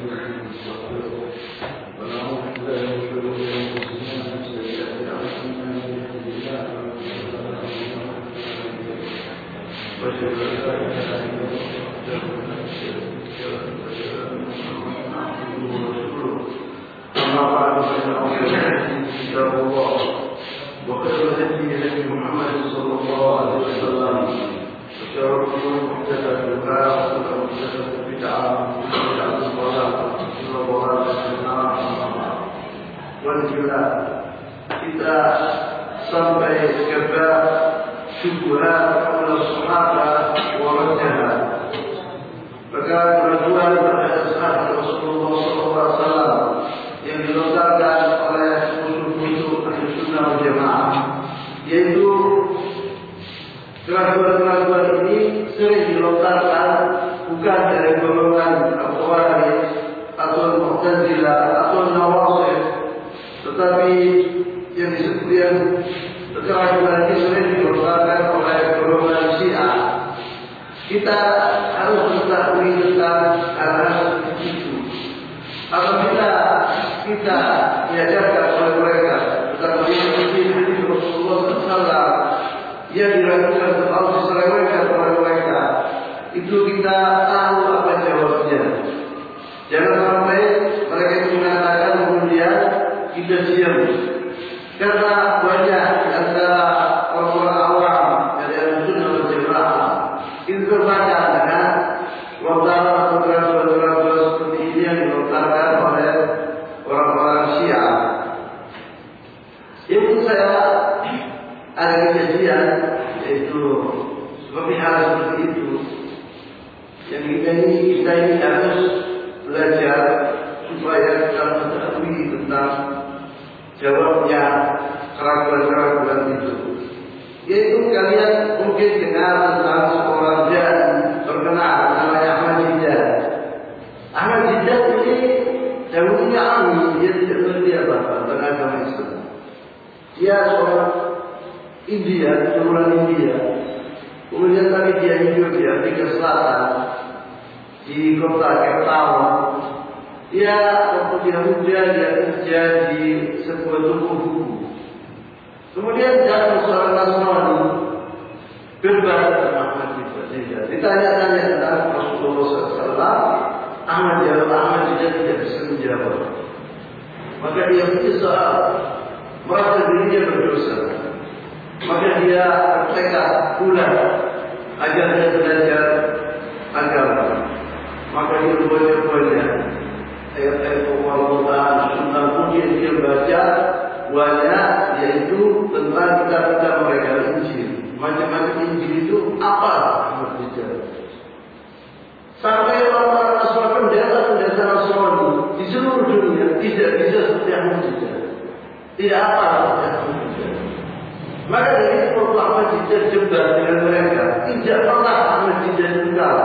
Kita sampai kepada syubhat Allah Subhanahu wa Ta'ala. Perkara keraguan terhadap sahabat Rasulullah SAW yang dilontarkan oleh musuh-musuh Ahlussunnah wal Jamaah, yaitu keraguan-keraguan ini sering dilontarkan bukan dari golongan Khawarij atau Mu'tazilah atau Nawasib, tetapi yang disebutkan keraguan ini sering dilontarkan oleh golongan Syiah. Kita harus mengetahui tentang hal-hal seperti itu. Apabila kita diajarkan oleh mereka tentang hadis Rasulullah SAW yang diragukan atau diselewengkan oleh mereka, itu kita tahu apa jawabnya. Jangan sampai mereka itu mengatakan kemudian kita diam, karena banyak di antara orang-orang awam dari Ahlussunnah wal Jamaah itu terbaca dengan lontaran atau keraguan-keraguan seperti ini yang dilontarkan oleh orang-orang Syiah. Yang saya ada kejadian, yaitu seperti hal seperti itu yang kita ini harus belajar supaya kita mengetahui tentang jawabnya keraguan-keraguan itu. Yaitu kalian mungkin dengar tentang seorang dai terkenal namanya Ahmad Didat. Ahmad Didat ini dahulunya Ami, dia tidak mengerti apa-apa tentang agama Islam. Dia seorang India, keturunan India. Kemudian tadi dia hidup di Afrika Selatan, di kota Cape Town. Dia waktu dia muda dia kerja di sebuah toko buku. Kemudian datang seorang Nasrani berdebat dengan Ahmad Didat. Ditanya-tanya tentang Rasulullah SAW. Ahmad Didat tidak bisa menjawab. Maka dia punya soal, merasa dirinya berdosa. Maka dia bertekad pula agar dia belajar agama. Maka dia banyak ayat-ayat Allah tentang kemudian dia baca banyak, yaitu tentang kitab-kitab mereka, Injil. Macam-macam Injil itu apa Ahmad Didat. Sampai orang-orang Nasrani pendeta Nasrani di seluruh dunia tidak bisa seperti Ahmad Didat. Tidak apa seperti Ahmad Didat. Maka dari itu Ahmad Didat debat dengan mereka, tidak pernah Ahmad Didat tinggal.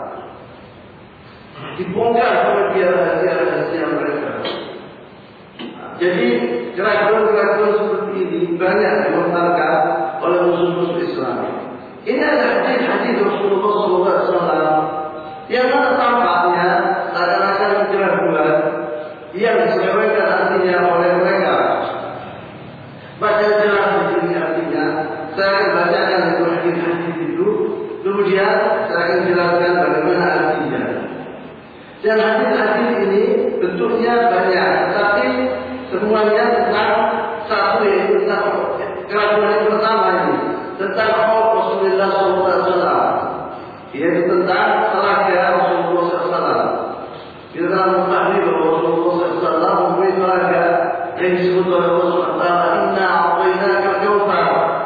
Dibongkar oleh dia rahasia-rahasia mereka. Jadi keraguan-keraguan seperti ini banyak dilontarkan oleh musuh-musuh Islam. Ini adalah hadis Rasulullah SAW yang mana tampaknya seakan-akan keraguan yang diselewengkan artinya oleh mereka. Baca jelas di sini artinya. Saya akan bacakan itu hadis-hadis itu, kemudian saya akan jelaskan bagaimana artinya. Dan hadis-hadis ini bentuknya banyak, tetapi semuanya tentang satu, yaitu tentang keraguan yang pertama ini, tentang Rasulullah SAW, yaitu tentang telaga Rasulullah SAW. Kita mengetahui bahwa Rasulullah SAW memberi telaga yang disebut oleh Allah SWT, Inna a'tainaka al-kautsar.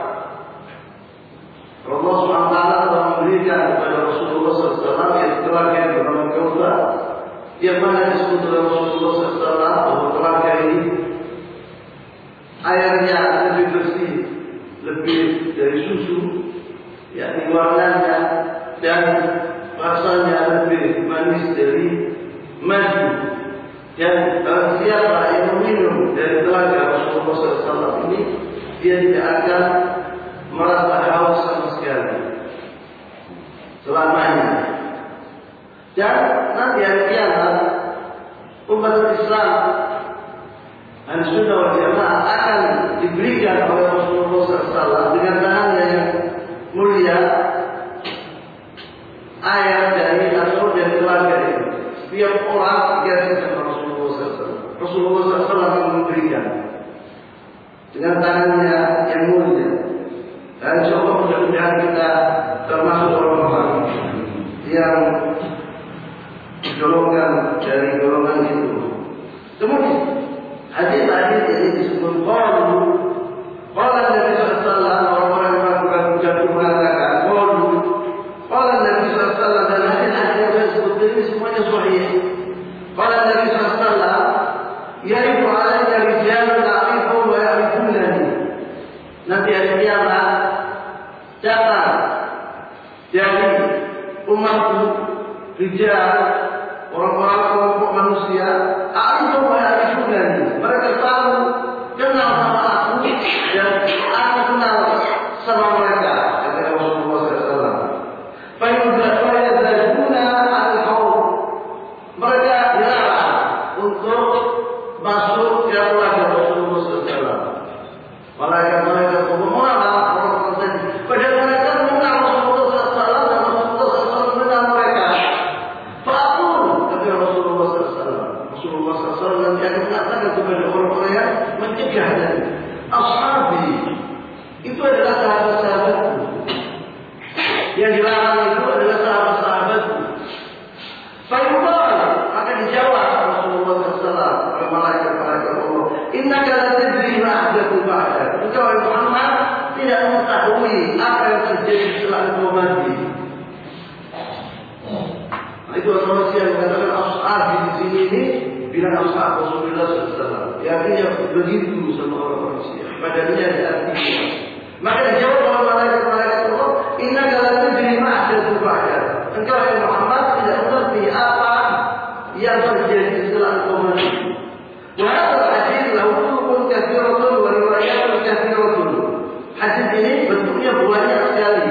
Allah SWT telah memberikan kepada Rasulullah SAW yaitu telaga yang bernama Kautsar, yang mana disebut oleh Rasulullah SAW bahwa telaga ini airnya lebih bersih, lebih dari susu, yakni warnanya dan rasanya lebih manis dari madu. Dan siapa yang meminum dari telaga Rasulullah SAW ini, dia tidak akan merasa haus sama sekali selamanya. Dan nanti hari kiamat Ahlussunnah wal Jamaah akan diberikan oleh Rasulullah SAW dengan tangannya yang mulia ayat dari atau dari keluarga itu. Setiap orang dikasih sama Rasulullah SAW. Rasulullah SAW akan memberikan dengan tangannya yang mulia. Dan insyaallah mudah-mudahan kita termasuk orang-orang yang golongan dari golongan itu. Kemudian hadis-hadis ini disebut qalu. Qala Nabi sallallahu alaihi wasallam, orang-orang yang melakukan ucapan mengatakan qalu. Qala Nabi sallallahu alaihi wasallam, dan hadis-hadis yang disebut ini semuanya sahih. Qala Nabi sallallahu alaihi wasallam, yaitu alayya rijalun ta'rifu wa ya'rifunani. Nanti hari kiamat datang dari umatku rijal, orang-orang kelompok manusia, aku meyakini mereka tahu kenal sama aku dan aku kenal sama mereka, kata Rasulullah SAW. Mereka dilarang untuk masuk ke keluarga Rasulullah SAW. Mereka menolak orang tadi. Padahal mereka mengenal Rasulullah SAW dan Rasulullah SAW mengenal mereka. Rasulullah SAW nanti akan mengatakan kepada orang-orang yang mencegah dari ashabi, itu adalah sahabat-sahabatku. Yang dilarang itu adalah sahabat-sahabatku. Fayuqal, maka dijawab Rasulullah SAW oleh malaikat-malaikat Allah, innaka la tadri ma ahdathu ba'dak. Engkau Muhammad tidak mengetahui apa yang terjadi setelah engkau mati. Itu manusia yang mengatakan ashab di sini ini bilang ashab Rasulullah SAW. Ya, artinya begitu sama orang manusia. Padanya ada artinya. Maka dijawab oleh malaikat-malaikat Allah, innaka la tadri ma ahdathu ba'dak. Engkau Muhammad tidak mengerti apa yang terjadi setelah engkau mati. Wa hadha hadis lahu turuqun katsiratun wa riwayatun katsiratun. Hadis ini bentuknya banyak sekali.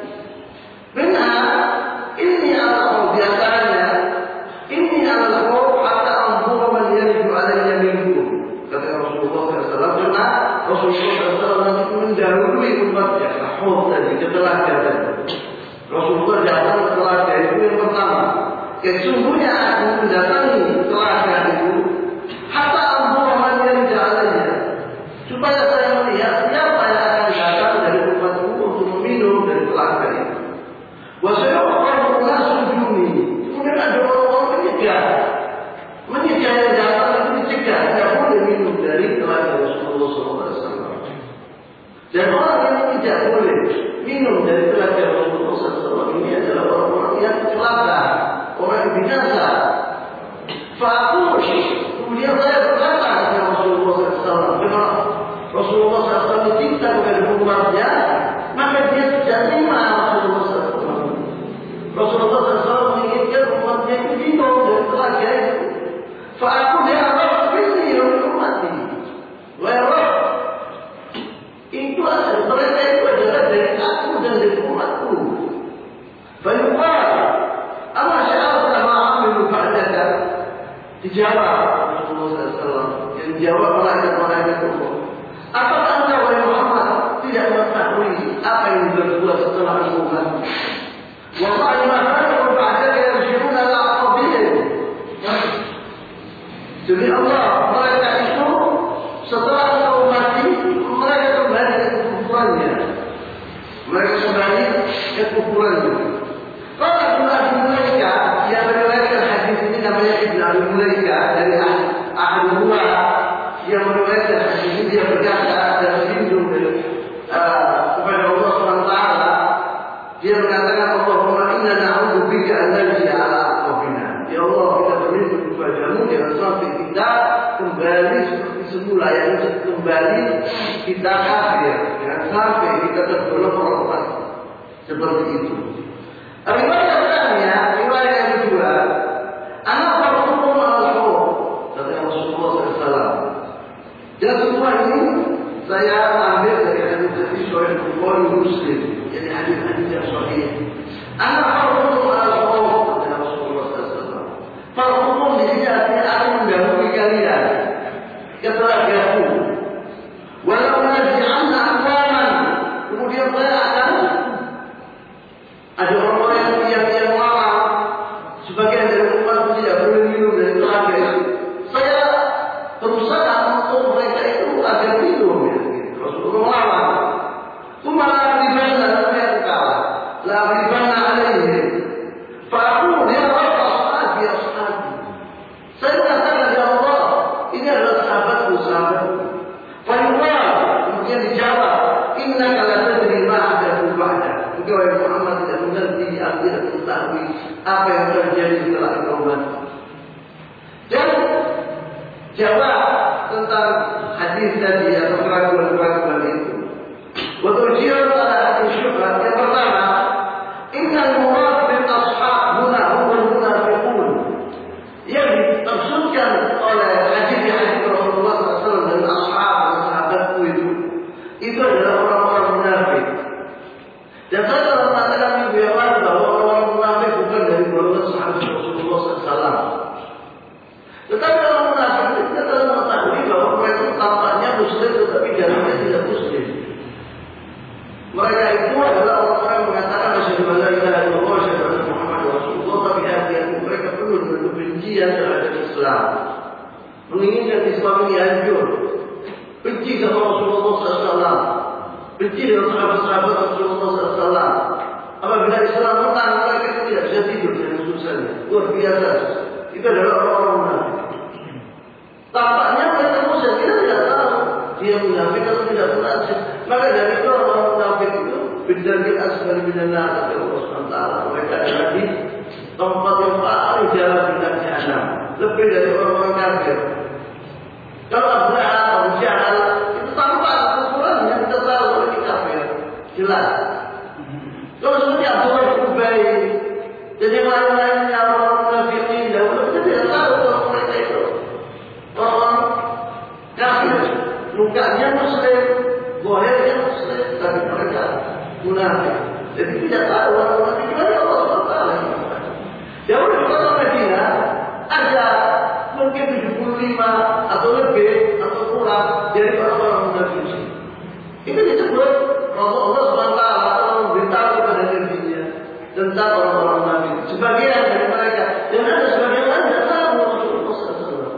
Benar, ini adalah biasanya ini adalah hatta anzura man yarju alayya minkum, kata Rasulullah SAW. Karena Rasulullah SAW nanti mendahului umatnya sahur tadi, ke telaga tadi. Rasulullah datang ke telaga itu yang pertama. Sesungguhnya aku mendatangi telaga itu hatta anzura man yarju alayya, supaya saya melihat siapa yang akan datang dari umatku untuk meminum dari telaga itu. Wasyarakat nasul jumi. Kemudian ada orang-orang menyegah yang datang itu dicegah, tidak boleh minum dari telaga Rasulullah SAW. Dan orang yang tidak boleh minum dari telaga Rasulullah SAW ini adalah orang-orang yang celaka, orang yang binasa. Fa'akush, kemudian saya berkata kepada Rasulullah SAW, memang Rasulullah SAW cinta kepada umatnya, maka dia tidak terima Rasulullah SAW. Rasulullah SAW menginginkan umatnya itu minum dari telaga itu. Fa'akush ya Allah, ini umatnya. Wa'arab, itu adalah mereka itu adalah dari aku dan dari umatku. Fa'yuqal, amma sya'alta ma'amilu fa'adaka. Dijawab Rasulullah SAW, yang dijawab malaikat-malaikat Allah. Apakah engkau wahai Muhammad tidak mengetahui apa yang berbuat setelah engkau mati? Wallahi ma kanu ba'daka yarji'una al-aqabiyyin. Demi Allah, mereka itu setelah engkau mati, mereka kembali ke kekufurannya. Mereka kembali ke kekufurannya. Kalau Ibnu Mulaika yang meriwayatkan hadis ini namanya Ibnu Mulaika dari Ahadullah yang meriwayatkan hadis ini, dia berkata dan berlindung kepada Allah SWT. Dia mengatakan, Allahumma inna na'udzu bika an narji'a ala aqwabina. Ya Allah, kita berlindung kepadamu jangan sampai kita kembali seperti semula, yang kembali kita kafir, jangan sampai kita tergolong orang seperti itu. Riwayat pertama, riwayat yang kedua, anak berhukum al-hukum, kata Rasulullah SAW. Dan semua ini saya ambil dari hadis Sahih Bukhari Muslim, jadi hadis-hadis yang sahih. Anak berhukum al-hukum, kata Rasulullah SAW. Berhukum di sini artinya akan mendahului kalian. Ketelah apa yang terjadi setelah engkau mati. Dan jawab tentang hadis tadi atau keraguan-keraguan itu. Waturjiun ala hati syubhat. Yang pertama, innal murad bil ashab huna humul munafiqun. Yang dimaksudkan oleh hadis Rasulullah SAW dan ashab dan sahabatku itu adalah orang-orang munafik. Dan saya telah mengatakan minggu yang lalu bahwa orang-orang munafik bukan dari golongan sahabat Rasulullah SAW. Tetapi orang munafik kita telah mengetahui bahwa mereka tampaknya muslim tetapi dalamnya tidak muslim. Mereka itu adalah orang-orang yang mengatakan asyhadu an la ilaha illallah wa asyhadu anna Muhammadar Rasulullah, tapi hati mereka penuh dengan kebencian terhadap Islam. Menginginkan Islam ini hancur. Benci sama Rasulullah SAW. Benci dengan sahabat-sahabat Rasulullah SAW. Apabila Islam menang, mereka itu tidak bisa tidur dengan susahnya. Luar biasa. Itu adalah orang-orang munafik. Tampaknya mereka muslim, kita tidak tahu dia munafik atau tidak munafik. Maka dari itu orang munafik itu bidarbil asfal minan nar, kata Allah SWT. Mereka ada di tempat yang paling jauh di jahannam, lebih dari orang-orang kafir. Kalau Abu Jahal itu tampak ukurannya kita tahu oleh kafir, jelas. Kalau seperti Abdullah bin Ubay dan yang lain-lainnya orang munafikin, dahulu kita tidak tahu kalau mereka itu orang kafir, mukanya muslim, zahirnya muslim, tapi mereka munafik. Jadi tidak tahu orang munafik dari Allah SWT. Jauh di kota Madinah ada mungkin 75 atau lebih atau kurang dari orang-orang munafik. Itu disebut Rasulullah SWT telah memberitahu kepada dirinya tentang orang-orang munafik. Sebagian dari mereka dan ada sebagian lain tidak tahu Rasulullah SAW.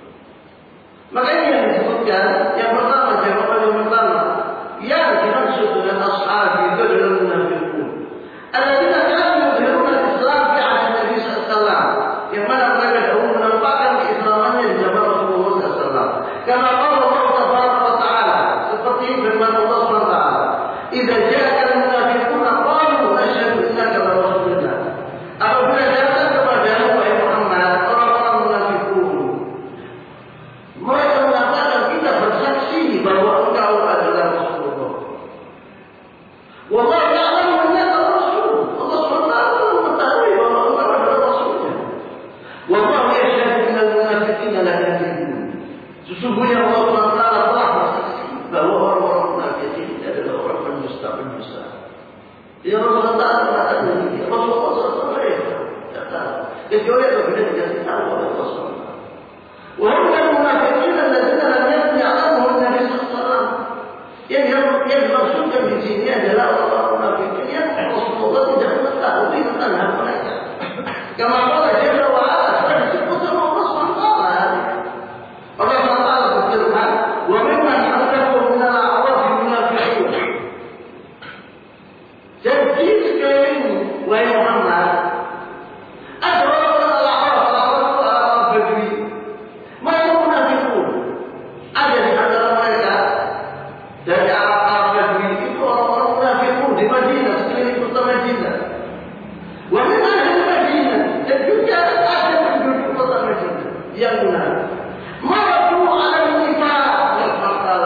Maka ini yang disebutkan. Yang pertama, jawaban yang pertama, yang dimaksud dengan ashab itu adalah munafiqun. Alladzina kanu yuzhiruna al-Islam fi ahdi Nabi SAW, yang mana mereka dahulu menampakkan keislamannya di zaman Rasulullah SAW. Karena Allah Tabaraka wa Ta'ala, seperti firman Allah SWT, "Idza ja'aka al-munafiquna qalu asyhadu innaka la rasulullah." Apabila datang kepadamu wahai Muhammad orang-orang munafikun, mereka mengatakan kita bersaksi bahwa engkau adalah Rasulullah. Wallahu ya'lamu annaka rasul. Allah SWT mengetahui bahwa engkau adalah Rasulnya. Wallahu yashhadu innal munafiqina lakadzibun. Sesungguhnya Allah SWT telah bersaksi bahwa orang-orang munafik ini adalah orang pendusta-pendusta. Ya Allah SWT mengatakan begini. Rasulullah SAW tidak tahu. Kecuali apabila dikasih tahu oleh Allah SWT. Wahum al-munafiqin alladzina lam ya'lamuhum Nabi SAW. Yang dimaksudkan di sini adalah orang-orang munafikin yang Rasulullah tidak mengetahui tentang hal mereka. Kama qala jalla wa ala, sudah disebut sama Allah SWT. Allah SWT berfirman, "Wa mimman hawlakum min al-a'raf munafiqun." Jadi sekali wahai Muhammad, ada orang-orang al-a'raf Badui, mereka munafiqun. Ada di antara mereka dari Arab Badui itu orang-orang munafiqun di Madinah, sekeliling kota Madinah. Wa min ahli Madinah, dan juga ada penduduk kota Madinah yang munafik. Maradu ala nifaq wal fasad.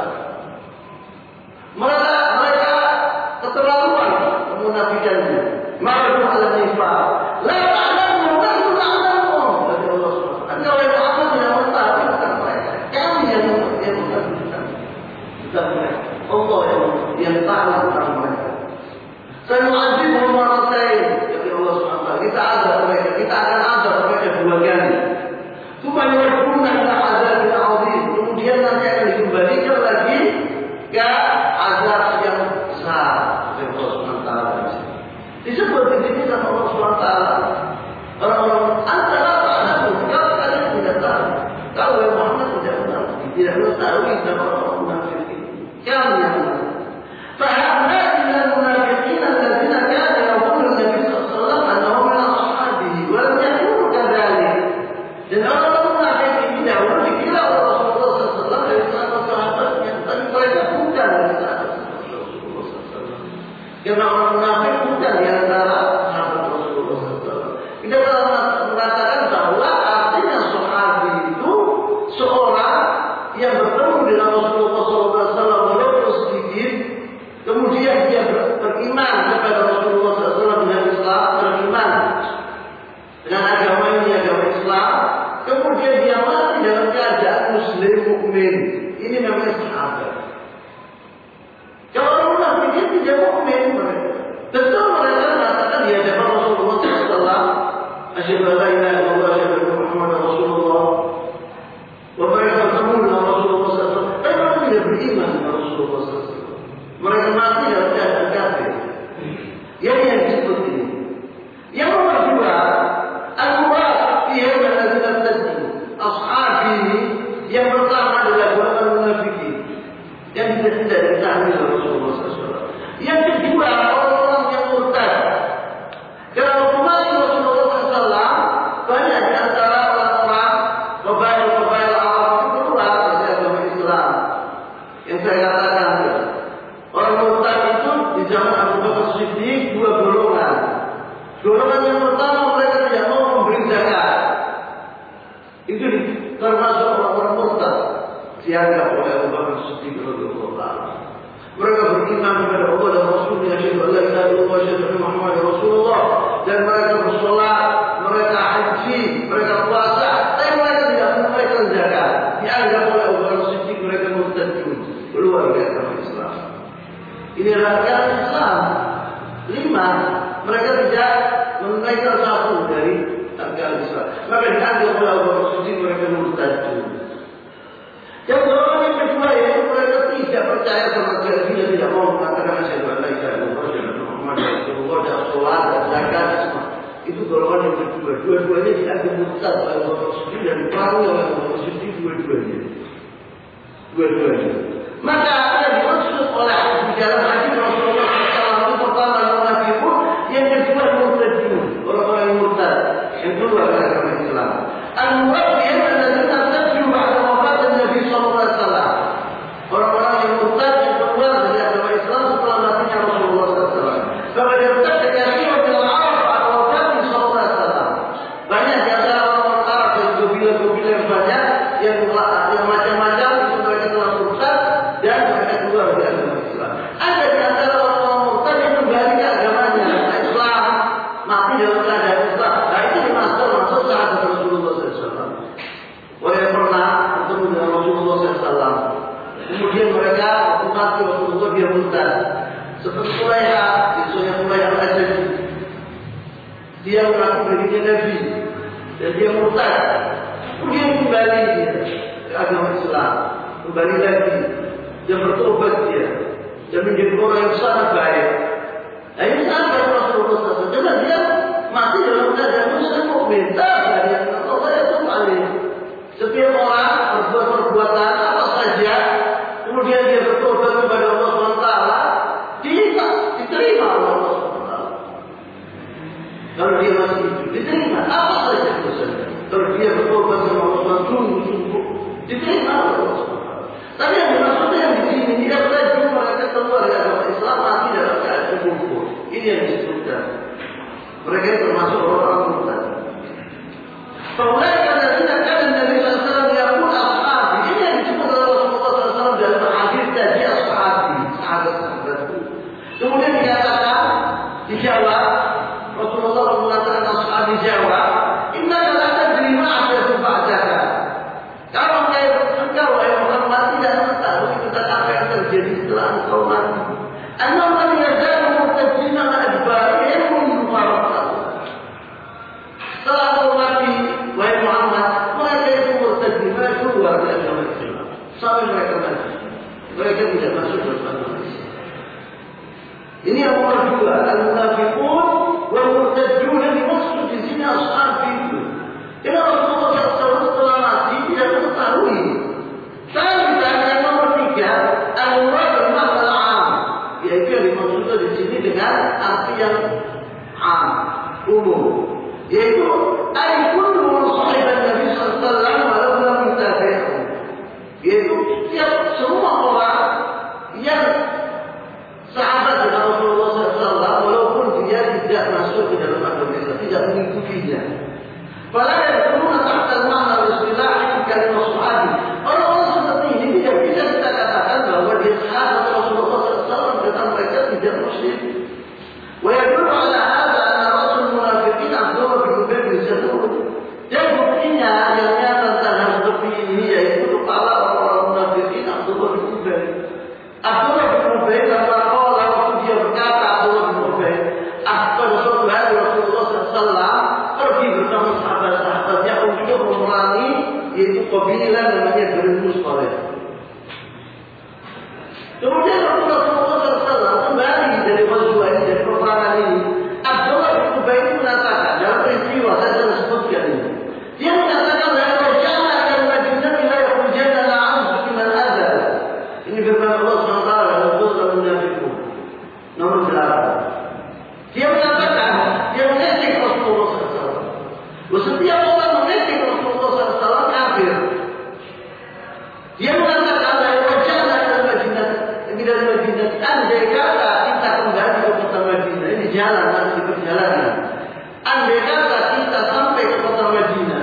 Mereka keterlaluan kemunafikannya. Maradu ala nifaq. La ta'lamu wa la ta'lamu. Kata Allah SWT. Engkau yang Muhammad tidak mengetahui tentang mereka. Kami yang mengetahui tentang mereka. Allah yang tahu tentang mereka. Sanu'adzibhum marratain. Kata Allah SWT. Kita azab mereka. Kita akan azab mereka 2 kali. Tsumma yuraduna ila adzabin 'adzim. Kemudian nanti akan dikembalikan lagi ke azab yang besar. Kata Allah SWT. Disebut di sini sama Allah SWT. Orang-orang antara ta'lamu. Kalau kalian tidak tahu. Kalau Muhammad tidak mengetahui. Tidak mengetahui tentang orang-orang munafik. Kami yang munafik. فَهَؤُلَاءِ مِنَ الْمُنَافِقِينَ الَّذِينَ كَانَ يَقُولُ النَّبِيُّ صَلَّى اللَّهُ عَلَيْهِ وَسَلَّمْ أَنَّهُمْ مِنْ أَصْحَابِهِ وَلَمْ يَكُونُوا كَذَلِكَ. Dan orang-orang munafik ini dahulu dikira oleh Rasulullah SAW dari sahabat-sahabatnya, tapi mereka bukan dari sahabat-sahabat Rasulullah SAW. Karena orang munafik bukan di antara sahabat Rasulullah SAW. Muslim mukmin. Ini namanya sahabat. Kalau orang munafik tidak mukmin mereka. Tentu mereka mengatakan di hadapan Rasulullah SAW, asyhadu an la ilaha illallah wa asyhadu anna Muhammadar Rasulullah. Wa mereka bertemu dengan Rasulullah SAW. Tapi mereka tidak beriman dengan Rasulullah SAW. Mereka mati dalam keadaan kafir. Yang disebut ini. Yang nomor dua, al-munafiqun alladzina tadju. Ashabi yang pertama adalah golongan munafikin yang tidak diketahui oleh Rasulullah SAW. Yang kedua, orang-orang yang murtad. Karena kemarin Rasulullah SAW banyak di antara orang-orang qabail Arab itu keluar dari agama Islam. Yang saya katakan, orang murtad itu di zaman Abu Bakar Siddiq dua golongan. Golongan yang pertama, mereka tidak mau memberi zakat. Itu termasuk orang-orang murtad dianggap oleh Abu Bakar Siddiq radhiyallahu anhu. Mereka beriman kepada Allah dan Rasulnya, asyhadu an la ilaha illallah wa asyhadu anna Muhammadar Rasulullah, dan mereka bersolat, mereka haji, mereka puasa, tapi mereka tidak menunaikan zakat. Dianggap oleh Abu Bakar Siddiq mereka murtadun, keluar dari agama Islam. Ini adalah agama Islam. 5, mereka tidak menunaikan satu dari agama Islam. Maka dianggap oleh Abu Bakar Siddiq mereka murtadun. Yang golongan yang kedua yaitu mereka tidak percaya sama sekali dan tidak mau mengatakan asyhadu an la ilaha illallah wa asyhadu anna Muhammadar Rasulullah, dan sholat dan zakat semua. Itu golongan yang kedua. Dua-duanya dianggap murtad oleh Abu Bakar Siddiq dan diperangi oleh Abu Bakar Siddiq dua-duanya. Maka yang dimaksud oleh di dalam hadis Rasulullah SAW itu pertama munafiqun, yang kedua murtadun, orang-orang yang murtad, yang keluar dari agama Islam. Al-munafiqun alladzina tadju ba'da wafatin Nabi sallallahu alaihi wasallam. Orang-orang yang murtad yang keluar dari agama Islam setelah matinya Rasulullah SAW. Karena dia murtad kekasih dengan Arab ba'da wafatin sallallahu alaihi wasallam. Banyak di antara orang-orang Arab yang kabilah-kabilah yang banyak yang macam-macam itu mereka telah murtad dan mereka keluar dari agama Islam. Ada di antara orang-orang murtad yang kembali ke agamanya Islam, mati dalam keadaan Islam. Nah itu dimaksud sahabat Rasulullah SAW. Orang yang pernah bertemu dengan Rasulullah SAW, kemudian mereka mati Rasulullah dia murtad. Seperti Quraiha, kisahnya Quraiha al-Asadi. Dia mengaku dirinya Nabi dan dia murtad. Kemudian kembali dia ke agama Islam, kembali lagi, dia bertobat dia, dan menjadi orang yang sangat baik. Nah ini sahabat Rasulullah SAW. Karena dia mati dalam keadaan Muslim mukmin. Dari Allah itu paling. Setiap orang berbuat perbuatan apa saja, kemudian dia bertobat kepada Allah SWT, diterima oleh Allah SWT. Kalau dia masih hidup, diterima apa saja dosanya. Kalau dia bertobat sama Allah SWT, sungguh-sungguh diterima oleh Allah SWT. Tapi yang dimaksudnya yang di sini tidak saja mereka keluar dari agama Islam mati dalam keadaan kufur. Ini yang disebutkan. Mereka termasuk orang-orang murtad. Faulaika alladzina kana Nabi sallallahu alaihi wasallam yaqul ashabi. Ini yang disebut oleh Rasulullah SAW dalam hadis tadi ashabi, sahabat-sahabatku. Kemudian dikatakan dijawab Rasulullah mengatakan ashabi jawab, innaka la tadri ma ahdathu ba'daka. Kalau engkau wahai Muhammad tidak mengetahui tentang apa yang terjadi setelah engkau mati. Annahum lam yazalu murtadina ala adbarihim setelah engkau mati, wahai Muhammad, mereka itu murtadina keluar dari agama Islam. Sampai mereka mati, mereka tidak masuk dalam agama Islam. Ini yang nomor dua, al-munafiqun wal murtadun yang dimaksud di sini ashabi itu. Karena Rasulullah SAW setelah mati tidak mengetahui. Sampai yang nomor tiga, al-murad al-makna al-am, yaitu yang dimaksudkan di sini dengan arti yang am, umum. Yaitu kullu sahiban Nabi sallallahu alaihi wasallam walau lam yutabi'hu. Yaitu setiap semua orang yang sahabat dengan Rasulullah SAW walaupun dia tidak masuk ke dalam agama Islam, tidak mengikutinya. Fala yadkhuluna tahta al-ma'na al-istilah kalimah sahabi. Orang-orang seperti ini tidak bisa kita katakan bahwa dia sahabat Rasulullah SAW karena mereka tidak muslim. Wa yadullu yaitu kabilah namanya Bani Mustaliq. Kemudian Rasulullah SAW kembali dari Ghazwah ini, dari peperangan ini. Abdullah bin Ubay ini mengatakan dalam peristiwa saya sudah sebutkan ini. Dia mengatakan bahwa jangan akan Madinah bila yakhrujanna la'amsu biman adzal. Ini firman Allah SWT dalam surah Al-Munafiqun nomor 8. Dia mengatakan dia mengejek Rasulullah SAW. Setiap orang mengejek Rasulullah SAW kafir. Dia mengatakan bahwa jangan akan Madinah bila Madinah andai kata kita kembali ke kota Madinah. Ini jalan nanti di perjalanan. Andai kata kita sampai ke kota Madinah,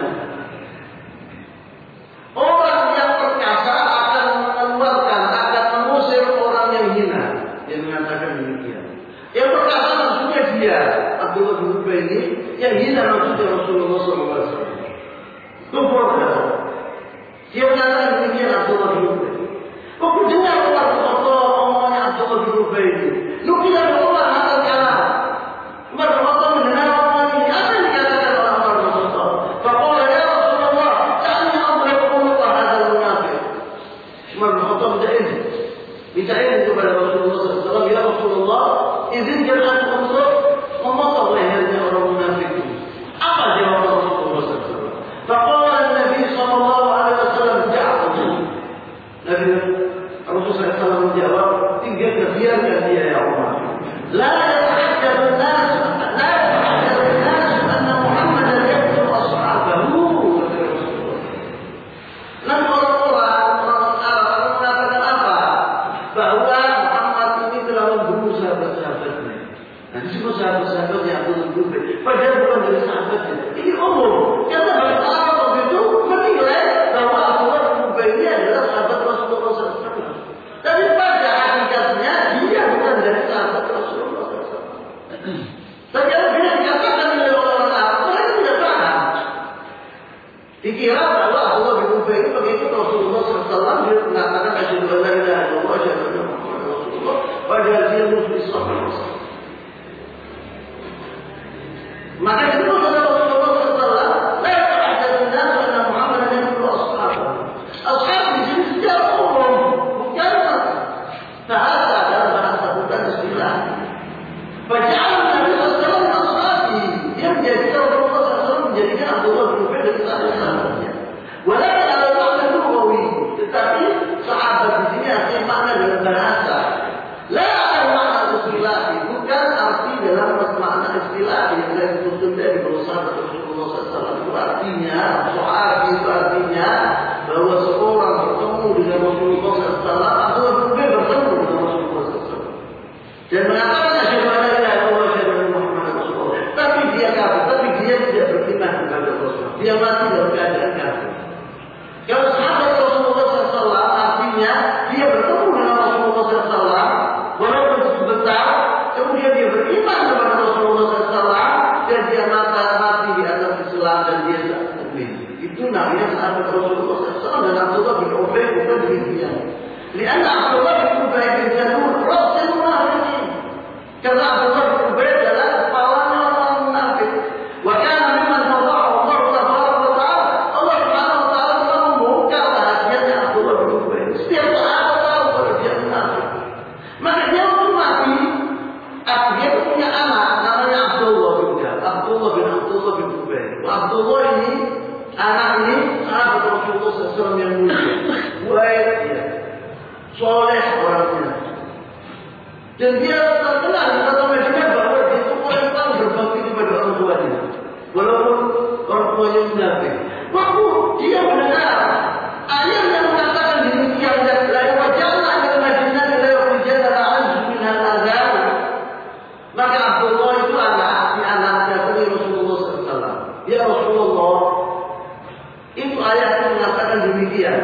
orang yang perkasa akan mengeluarkan, akan mengusir orang yang hina. Dia mengatakan demikian. Yang perkasa maksudnya dia, Abdullah bin Ubay ini, yang hina maksudnya Rasulullah SAW. Kufur kata. Dia mengatakan demikian Abdullah bin Ubay. Kau dengar Allah omongannya Abdullah bin Ubay ini. Nukilah Allah akan kalah. Umar bin Khattab mendengar omongan ini. Apa yang dikatakan oleh Umar bin Khattab? Faqala ya Rasulullah, ta'alni adrib unuqa hadzal munafiq. Umar bin Khattab minta izin kepada Rasulullah SAW. Ya Rasulullah, izinkan aku untuk memotong lehernya orang munafik ini. Apa jawaban Rasulullah SAW? Faqala Nabi sallallahu alaihi wasallam, ja'alhu. Nabi Rasulullah SAW menjawab, tinggalkan biarkan dia ya Umar. La yatahaddatsu an-nas, la yatahaddatsu an-nas anna Muhammadan yaqtul ashabahu. Lalu orang-orang Arab mengatakan apa? Bahwa Muhammad ini telah membunuh sahabat-sahabatnya. Nah, disebut sahabat-sahabat yang Abdullah bin Ubay. Padahal bukan dari sahabatnya. Ini umum. Karena bangsa Arab waktu itu menilai bahwa Abdullah bin Ubay ini adalah sahabat Rasulullah SAW. Tapi pada hakikatnya dia bukan dari sahabat Rasulullah SAW. Tapi bila dikatakan oleh orang Arab, mereka tidak paham. Dikira bahwa Abdullah bin Ubay itu mengikut Rasulullah SAW. Dia mengatakan asyhadu an la ilaha illallah, asyhadu anna Muhammadan Rasulullah. Padahal dia musuh Islam. Maka itu kata Rasulullah SAW, la yatahaddatsu an-nas anna Muhammadan yaqtul ashabahu. Ashab di sini secara umum, bukan bahasa dalam bahasa bukan istilah. Bacaan Nabi SAW ashabi, dia menjadikan Rasulullah SAW menjadikan Abdullah bin Ubay dari sahabat-sahabatnya. Walaupun ada makna lughawi, tetapi sahabat di sini artinya makna dalam bahasa. La ada makna istilah, bukan arti dalam makna istilah yang saya sebutkan dari sahabat Rasulullah SAW. Itu artinya, sahabat itu artinya bahwa seorang bertemu dengan Rasulullah SAW, Abdullah bin Ubay bertemu dengan Rasulullah SAW dan mengatakan asyhadu an la ilaha illallah, asyhadu anna Muhammadan Rasulullah. Tapi dia kafir, tapi dia tidak beriman kepada Rasulullah. Dia mati dalam keadaan kafir. Kalau sahabat Rasulullah SAW artinya dia bertemu dengan Rasulullah SAW walaupun sebentar, kemudian dia beriman kepada Rasulullah SAW dan dia mati di atas Islam dan dia mukmin. Itu namanya sahabat Rasulullah SAW. Dan Abdullah bin Ubay bukan demikian. Karena Abdullah bin Ubay bin Salul Rasul munafikin. Karena Abdullah bin Ubay adalah kepalanya orang munafik. Wa kana mimman tada'ahu Allah tabaraka wa ta'ala. Allah Subhanahu wa ta'ala telah membongkar rahasianya Abdullah bin Ubay. Setiap sahabat tahu kalau dia munafik. Maka dia waktu mati, dia punya anak namanya Abdullah bin Ubay. Abdullah ini, anak ini sahabat Rasulullah SAW yang mulia, baik dia, soleh orangnya, dan dia terkenal di kota Madinah bahwa dia itu orang yang paling berbakti kepada orang tuanya, walaupun orang tuanya munafik. Waktu dia mendengar ayat yang mengatakan demikian, la yuwajjahna ila Madinah la yukhrijanna al-'azm min al-azab, maka Abdullah itu anaknya dari Rasulullah SAW. Ya Rasulullah, itu ayat yang mengatakan demikian.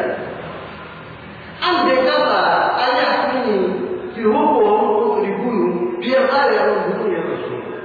Andai kata ayat ini dihukum untuk dibunuh, biar saya yang membunuhnya Rasulullah.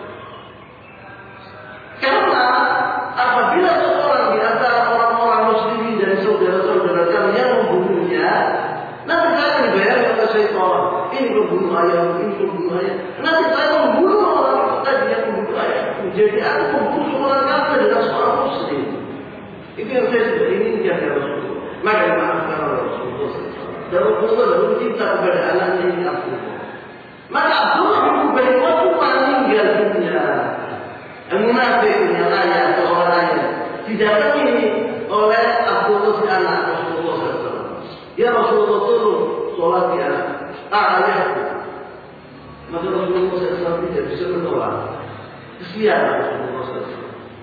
Karena apabila seorang di antara orang-orang muslimin dan saudara-saudara kami yang membunuhnya, nanti saya akan dibayar oleh syaitan. Ini membunuh ayah, ini membunuh ayah. Nanti saya membunuh orang tadi yang membunuh ayah. Jadi aku membunuh seorang kafir dengan seorang muslim. Itu yang saya sudah inginkan ya Rasulullah. Maka dimaafkan oleh Rasulullah SAW. Dan Rasulullah lalu cinta kepada anaknya ini Abdullah. Maka Abdullah bin Ubay waktu meninggal dunia, yang munafik punya ayah atau orang ayah didatangi oleh Abdullah si anak Rasulullah SAW. Ya Rasulullah turun sholat di anak ayahku. Maka Rasulullah SAW tidak bisa menolak. Kesian Rasulullah SAW.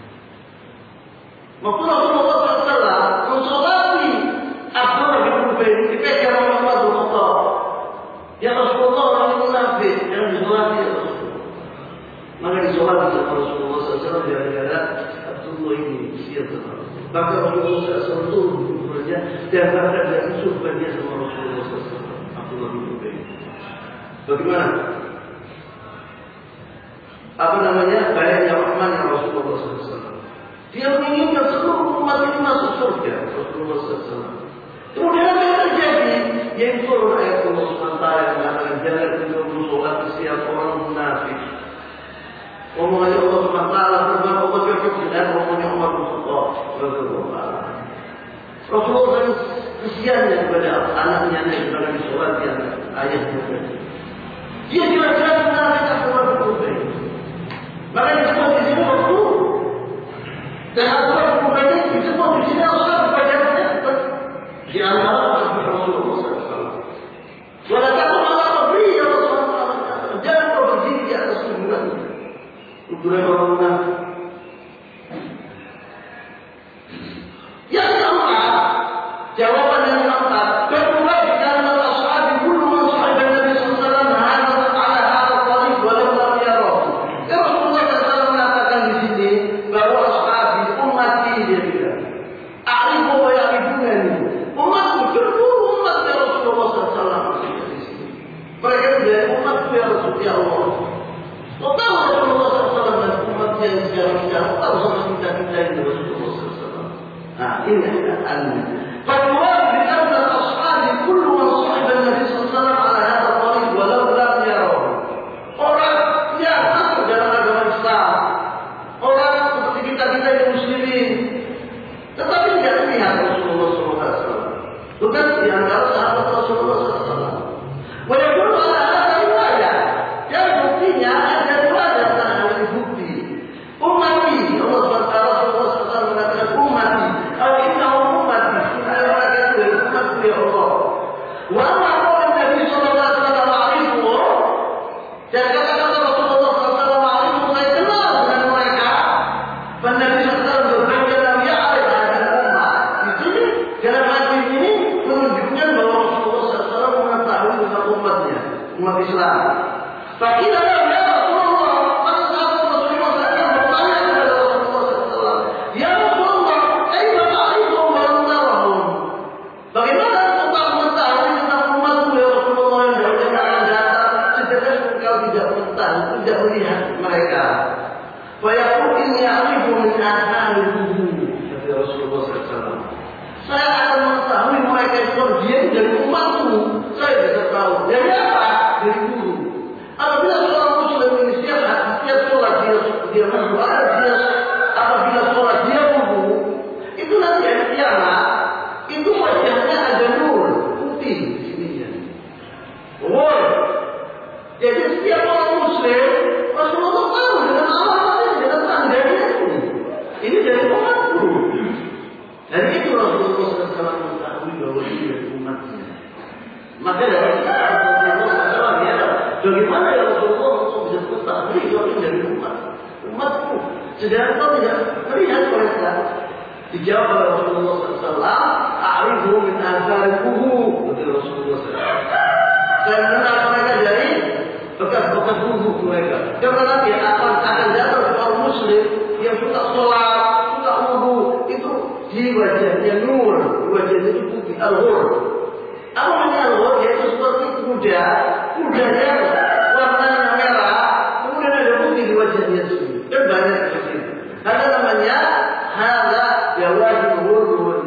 Waktu Rasulullah SAW mensolati Abdullah bin Ubay dipegang oleh Umar bin Khattab. Ya Rasulullah orang munafik yang disolati ya Rasulullah. Maka disolati sama Rasulullah SAW gara-gara Abdullah ini kesian sama Rasulullah. Maka Rasulullah SAW turun hukumannya dan bahkan dari surbannya sama Rasulullah SAW. Abdullah bin Ubay. Bagaimana? Baiknya Rahman yang Rasulullah SAW. Dia menginginkan seluruh umat ini masuk surga Rasulullah SAW. Kemudian apa yang terjadi? Yang turun ayat Allah SWT yang mengatakan jangan mengganggu sholat setiap orang munafik. Omongannya Allah SWT berbeda Allah cocok dengan omongannya Umar bin Khattab. Rasulullah SAW kesiannya kepada anaknya yang sedang disolat yang ayahnya tadi. Dia jelas-jelas munafik Abdullah bin Ubay. Maka disebut di sini waktu dan Abdullah bin Ubay disebut di sini Allah kepadanya di antara Rasulullah SAW. Walaupun Allah beri ya Rasulullah SAW, jangan kau berdiri di atas kuburan. Kuburan orang munafik. Yang keempat, jawaban yang keempat, kedua di kalangan ashabi kullu man sahaba Nabi sallallahu alaihi wasallam hadza ala hadza tariq wa lam yarahu. Rasulullah SAW mengatakan di sini bahwa ashabi ummati dia bilang, "A'rifu wa ya'rifuni." Umatku seluruh umat ya Rasulullah SAW di sini. Mereka menjadi umatku ya Rasulullah. Kau tahu Rasulullah SAW dan umatnya yang sekarang tahu sama kita ini Rasulullah SAW. Nah ini adalah فالمراد بأن الأصحاب كل من صحب النبي صلى الله عليه وسلم على هذا الطريق ولو لم يره. Orang yang masuk dalam agama Islam, orang seperti kita yang muslimin, tetapi tidak melihat Rasulullah SAW. Bukan di antara sahabat Rasulullah SAW. Walaupun ada riwayat, yang buktinya ada riwayat tentang hal ini bukti. Ummati, Allah SWT mengatakan ummati. Al-Inna ummati. Ya Allah. Wa ma'qul Nabi sallallahu alaihi wasallam arifu. Dan kata Rasulullah sallallahu alaihi wasallam saya kenal dengan mereka. Dan Nabi sallallahu alaihi wasallam berbeda ya'rif hadhihi ummah. Di sini dalam hadis ini menunjukkan bahwa Rasulullah sallallahu alaihi wasallam mengetahui tentang umatnya, umat Islam. Fakira ya Rasulullah, maka sahabat Rasulullah SAW bertanya kepada Rasulullah SAW, ya Rasulullah, kaifa ta'rifu man tarahum? Bagaimana engkau mengetahui tentang umatmu ya Rasulullah yang dahulu akan datang, sedangkan engkau tidak mengetahui, tidak melihat mereka. Fayaqul inni a'rifu min athari wudu, kata Rasulullah SAW. Saya akan mengetahui mereka itu bagian dari umatmu. Saya bisa tahu. Dari apa? Dari wudu. Apabila seorang muslim ini setiap sholat dia berdoa, apabila sholat dia wudu, itu nanti hari kiamat. Itu wajahnya ada nur putih di sininya. Nur. Jadi setiap orang muslim Rasulullah tahu dengan alamatnya, dengan tandanya itu. Ini dari umatku. Dari itu Rasulullah SAW mengetahui bahwa ini dari umatnya. Maka dari itu Rasulullah SAW ya, bagaimana ya Rasulullah bisa mengetahui bahwa ini dari umatku. Sedangkan kau tidak melihat mereka. Dijawab oleh Rasulullah SAW, "A'rifu min athari wudu," kata Rasulullah SAW. Dan kenal mereka dari bekas-bekas wudu mereka. Karena nanti akan datang seorang muslim yang suka sholat, suka wudu, itu di wajahnya nur, wajahnya itu putih, al-ghur. Apa namanya al-ghur? Yaitu seperti kudanya warnanya merah, kemudian ada putih di wajahnya sendiri. Dan banyak seperti itu. Ada namanya hada jawabul wurud.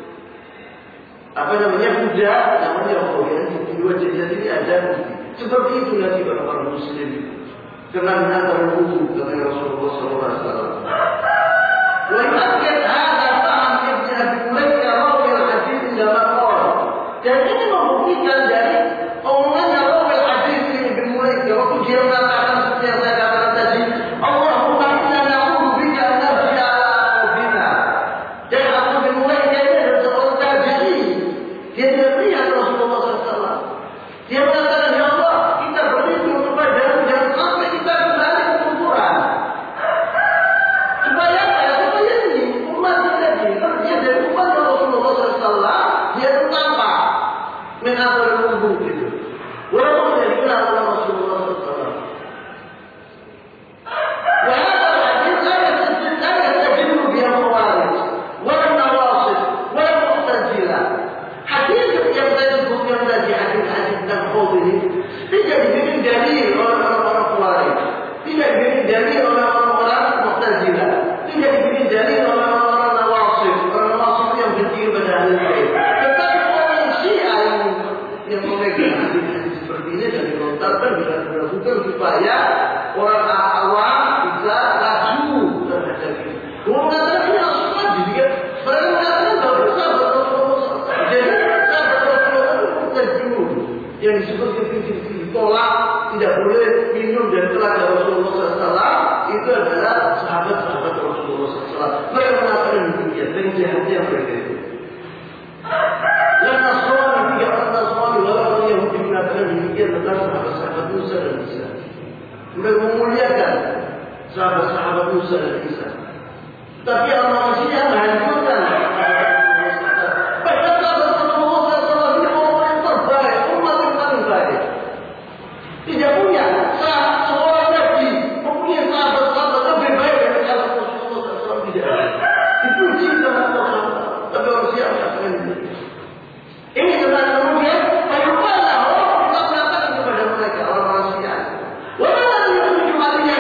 Apa namanya kuda? Namanya orang di wajahnya sendiri ada putih. Seperti itu nanti orang muslim. Karena antara wudu dengan Rasulullah SAW. Wa yakid hada faham Ibn anna bimulaika rawil hadis dalam qol. Dan ini membuktikan dari omongannya rawil hadis ini bimulaika waktu dia mengatakan seperti yang saya katakan tadi, Allahumma inna na'udzu bika an narji'a ala qaulina. Dan aku bimulaika ini adalah seorang tabi'i. Dia tidak lihat Rasulullah SAW. Dia mengatakan, ya Allah, kita berlindung kepadamu jangan sampai kita kembali ke kuburan. Supaya apa? Supaya ini umat kita ini, kalau dia dari umat Rasulullah SAW, dia tanpa mengatur kubur gitu. Walaupun dia dikenal oleh Rasulullah SAW. Wahada hadis saya terjemur biar mewaris, walau nawasib, walau mu'tazilah. Hadis yang saya sebutkan tadi, hadis-hadis tentang khawf ini, tidak dibikin dalil oleh orang-orang Khawarij, tidak dibikin dalil oleh orang-orang Mu'tazilah, tidak dibikin dalil oleh orang-orang Nawasib, orang Nawasib yang benci kepada ahli bait. Tetapi orang Syiah yang memegang hadis-hadis seperti ini dan dilontarkan dengan berlakukan supaya orang awam bisa laju terhadap ini. Mengatakan ini Rasulullah juga, mereka mengatakan bahwa sahabat Rasulullah SAW. Jadi sahabat Rasulullah itu terjemur yang disebut prinsip tolak, tidak boleh minum dan telaga Rasulullah SAW, itu adalah sahabat-sahabat Rasulullah SAW. Mereka mengatakan demikian, dan jahatnya mereka itu. Dan Nasrani, tiga orang Nasrani, orang Yahudi mengatakan demikian tentang sahabat-sahabat Musa dan Isa. Mereka memuliakan sahabat-sahabat Musa dan Isa. Tapi orang Syiah menghancurkan padahal sahabat Rasulullah SAW ini orang yang terbaik, umat yang paling baik. Tidak punya seorang nabi mempunyai sahabat-sahabat lebih baik dari sahabat Rasulullah SAW, tidak ada. Dipuji sama Allah, tapi orang Syiah mengatakan itu. Ini tentang kemudian bagaimana orang kita mengatakan kepada mereka orang Syiah. Walaupun itu cuma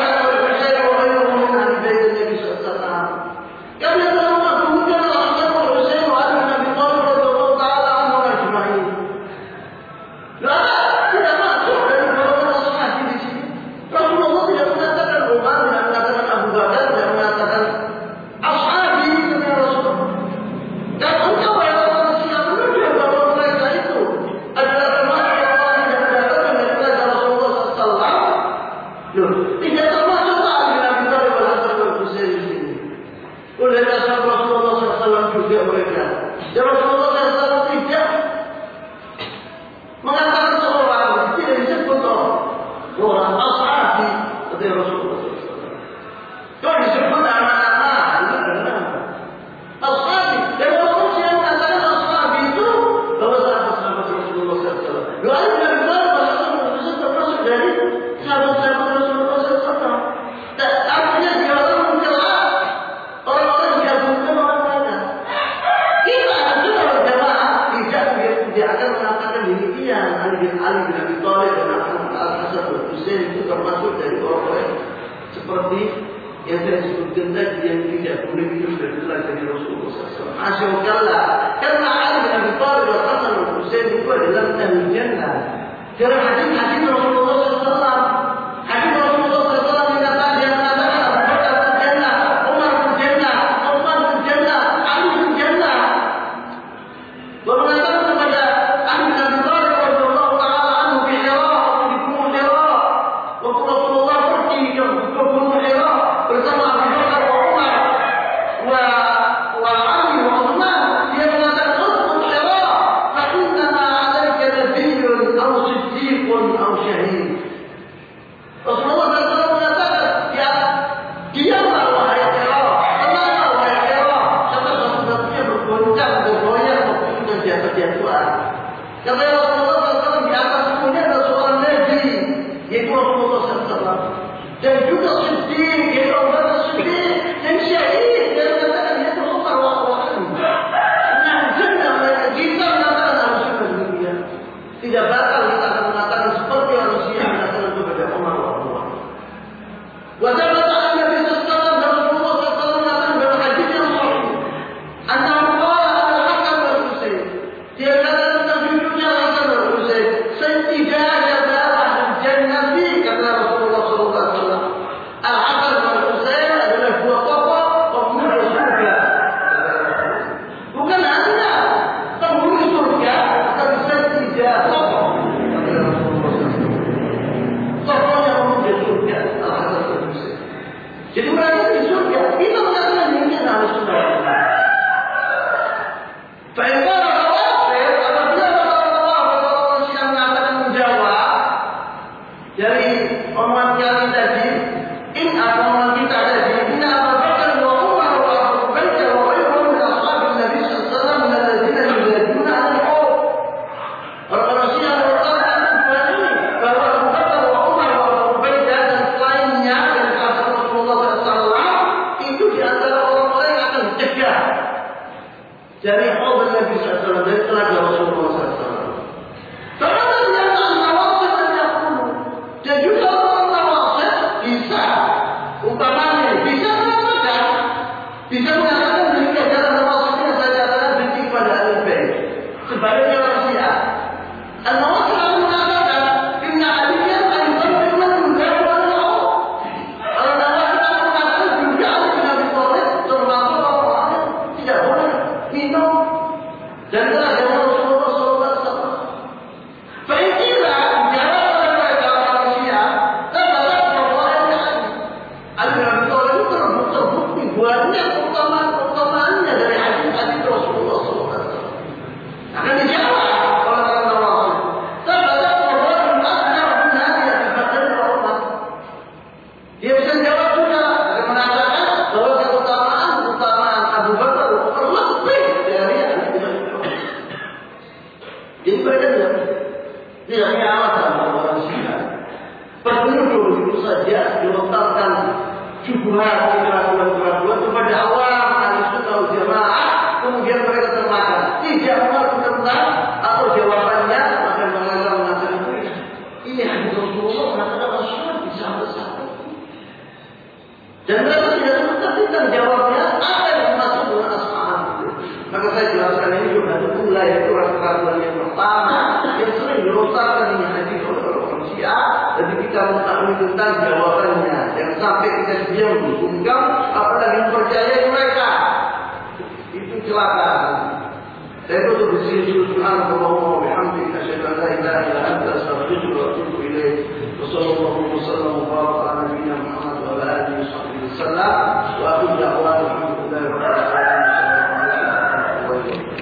yang saya sebutkan tadi yang tidak boleh minum dan telah dari Rasulullah SAW. Asyukallah, karena Ali bin Abi Thalib dan Hasan dan Husain itu adalah ahli jannah. Dalam hadis-hadis Rasulullah SAW, hadis Rasulullah SAW mengatakan yang mengatakan Abu Bakar bin Jannah, Umar bin Jannah, Utsman bin Jannah, Ali bin Jannah. Mengatakan kepada Ali bin Abi Thalib radhiyallahu taala anhu di Hira, di Gunung Hira, waktu Rasulullah pergi ke Gunung Hira bersama Abu Bakar wa Umar wa Ali wa Utsman, dia mengatakan uskun Hira fa innama 'alaika nabiyyun aw siddiqun aw syahid. Rasulullah SAW mengatakan, ya diamlah wahai Hira, tenanglah wahai Hira, karena sesuatunya bergoncang bergoyang waktu itu jatuh-jatuhan. Kata Rasulullah SAW, di atas punya ada seorang nabi, yaitu Rasulullah SAW, dan juga Siddiq, yaitu Abu Bakar Siddiq, dan syahid, dan mengatakan dia itu Umar wa Ali. Nah, jannah mereka kita mengatakan harus demikian. Tidak bakal kita akan mengatakan seperti orang Syiah mengatakan kepada Umar wa Ali. Wajib ta'ala Nabi SAW dan Rasulullah SAW mengatakan dalam hadis yang sahih, An-Nabi qala al-Hakam wal Husain. Dia kata tentang hidupnya Hasan Fa'inqala Rawafid, apabila orang Syiah mengatakan menjawab dari omongan kami tadi, omongan kita tadi, inna Abu Bakar wa Umar wa Abu Bakar wa ghairhum min ashabin Nabi sallallahu alaihi wasallam min alladziina yujadiluna 'ala al-haud. Orang Syiah mengatakan bahwa Abu Bakar wa Umar wa Abu Bakar dan selainnya dari sahabat Rasulullah SAW itu di antara orang-orang yang akan dicegah dari haud Nabi SAW, dari telaga Rasulullah SAW. Karena ternyata Nawasib dan Yaqulu dan juga orang Nawasib bisa umpamanya bisa mengatakan dari ajaran Nawasib yang saya katakan benci pada Ahlul-Bait sebaliknya orang Syiah. An-Nawasib akan mengatakan inna Aliyan al-Zalim man yudhabu al-haud. Kalau Nawasib akan mengatakan juga Ali bin Abi Thalib termasuk orang yang tidak boleh minum dan telaga Rasulullah SAW. Fa'ikila jawab oleh mereka orang Syiah terhadap bahwa Ali bin Abi Thalib itu terbukti buatnya keutamaannya dari hadis-hadis Rasulullah SAW. Akan dijawab oleh orang Nawasib terhadap bahwa Al-Asghar bin Hadi Bakar wa Umar. Dia bisa jawab juga dengan mengatakan bahwa keutamaan Abu Bakar wa Umar lebih dari Ali bin Abi Thalib. Jadi mereka tidak punya alasan bahwa orang Syiah berpenuh begitu saja dilontarkan syubhat, keraguan-keraguan kepada awam Ahlussunnah wal Jamaah, kemudian mereka termakan tidak mengerti tentang atau jawabannya, maka mereka mengatakan ini hadis Rasulullah mengatakan Rasulullah bisa bersatu. Dan mereka tidak mengerti jawabnya apa yang dimaksud dengan asma'an. Maka saya jelaskan ini juga mulai itu keraguan yang pertama yang sering dilontarkan ini hadis oleh orang Syiah. Jadi kita mengetahui tentang jawabannya. Jangan sampai kita diam bungkam, apalagi mempercayai mereka. Itu celaka. Saya tutup di sini. Subhanallah wa bihamdihi asyhadu an la ilaha illa anta astaghfiruka wa atubu ilaik. Wassallallahu wasallam wa baraka ala nabiyyina Muhammad wa ala alihi wasallam.